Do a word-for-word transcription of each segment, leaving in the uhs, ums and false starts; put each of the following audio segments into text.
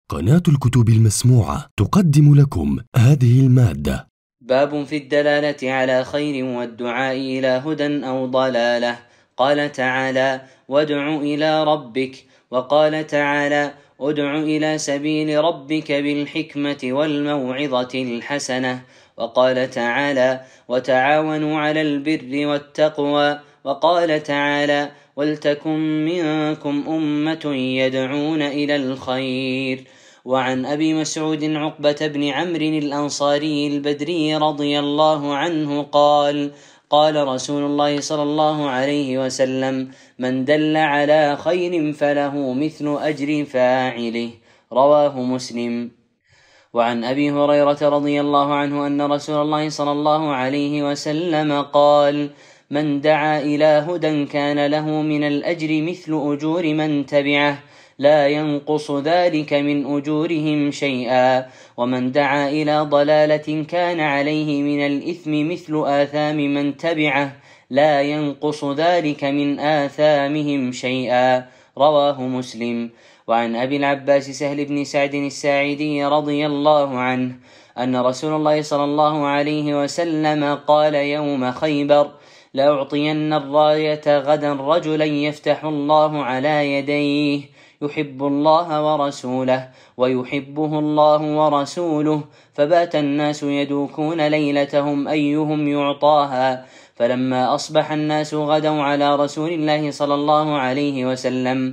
قناة الكتب المسموعة تقدم لكم هذه المادة. باب في الدلالة على خير والدعاء إلى هدى أو ضلالة. قال تعالى: وادع إلى ربك. وقال تعالى: ادع إلى سبيل ربك بالحكمة والموعظة الحسنة. وقال تعالى: وتعاونوا على البر والتقوى. وقال تعالى: ولتكن منكم أمة يدعون إلى الخير. وعن أبي مسعود عقبة بن عمرو الأنصاري البدري رضي الله عنه قال: قال رسول الله صلى الله عليه وسلم: من دل على خير فله مثل أجر فاعله. رواه مسلم. وعن أبي هريرة رضي الله عنه أن رسول الله صلى الله عليه وسلم قال: من دعا إلى هدى كان له من الأجر مثل أجور من تبعه لا ينقص ذلك من أجورهم شيئا، ومن دعا إلى ضلالة كان عليه من الإثم مثل آثام من تبعه لا ينقص ذلك من آثامهم شيئا. رواه مسلم. وعن أبي العباس سهل بن سعد الساعدي رضي الله عنه أن رسول الله صلى الله عليه وسلم قال يوم خيبر: لأعطين الراية غدا رجلا يفتح الله على يديه يحب الله ورسوله ويحبه الله ورسوله. فبات الناس يدوكون ليلتهم أيهم يعطاها، فلما أصبح الناس غدوا على رسول الله صلى الله عليه وسلم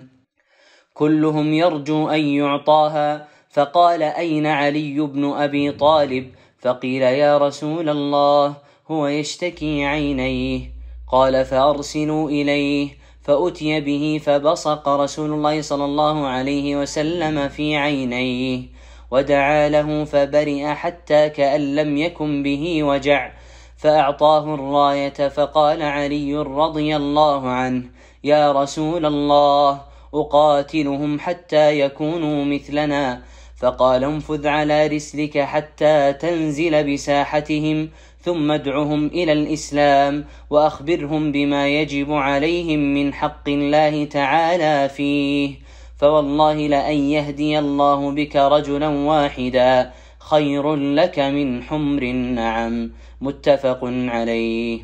كلهم يرجو أن يعطاها، فقال: أين علي بن أبي طالب؟ فقيل: يا رسول الله هو يشتكي عينيه. قال: فأرسلوا إليه. فأتي به فبصق رسول الله صلى الله عليه وسلم في عينيه ودعا له فبرئ حتى كأن لم يكن به وجع، فأعطاه الراية. فقال علي رضي الله عنه: يا رسول الله أقاتلهم حتى يكونوا مثلنا. فقال: انفذ على رسلك حتى تنزل بساحتهم، ثم ادعهم إلى الإسلام وأخبرهم بما يجب عليهم من حق الله تعالى فيه، فوالله لأن يهدي الله بك رجلا واحدا خير لك من حمر النعم. متفق عليه.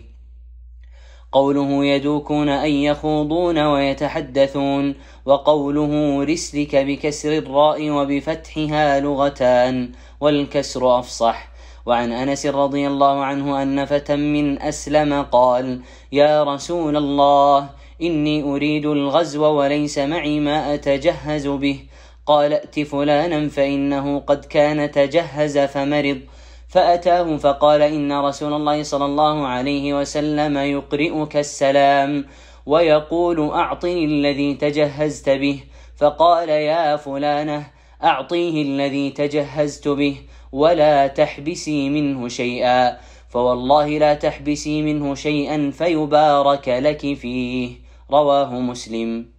قوله يدوكون أن يخوضون ويتحدثون، وقوله رسلك بكسر الراء وبفتحها لغتان، والكسر أفصح. وعن أنس رضي الله عنه أن فتى من أسلم قال: يا رسول الله إني أريد الغزو وليس معي ما أتجهز به. قال: ائت فلانا فإنه قد كان تجهز فمرض. فأتاه فقال: إن رسول الله صلى الله عليه وسلم يقرئك السلام ويقول: أعطني الذي تجهزت به. فقال: يا فلانة أعطيه الذي تجهزت به ولا تحبسي منه شيئا، فوالله لا تحبسي منه شيئا فيبارك لك فيه. رواه مسلم.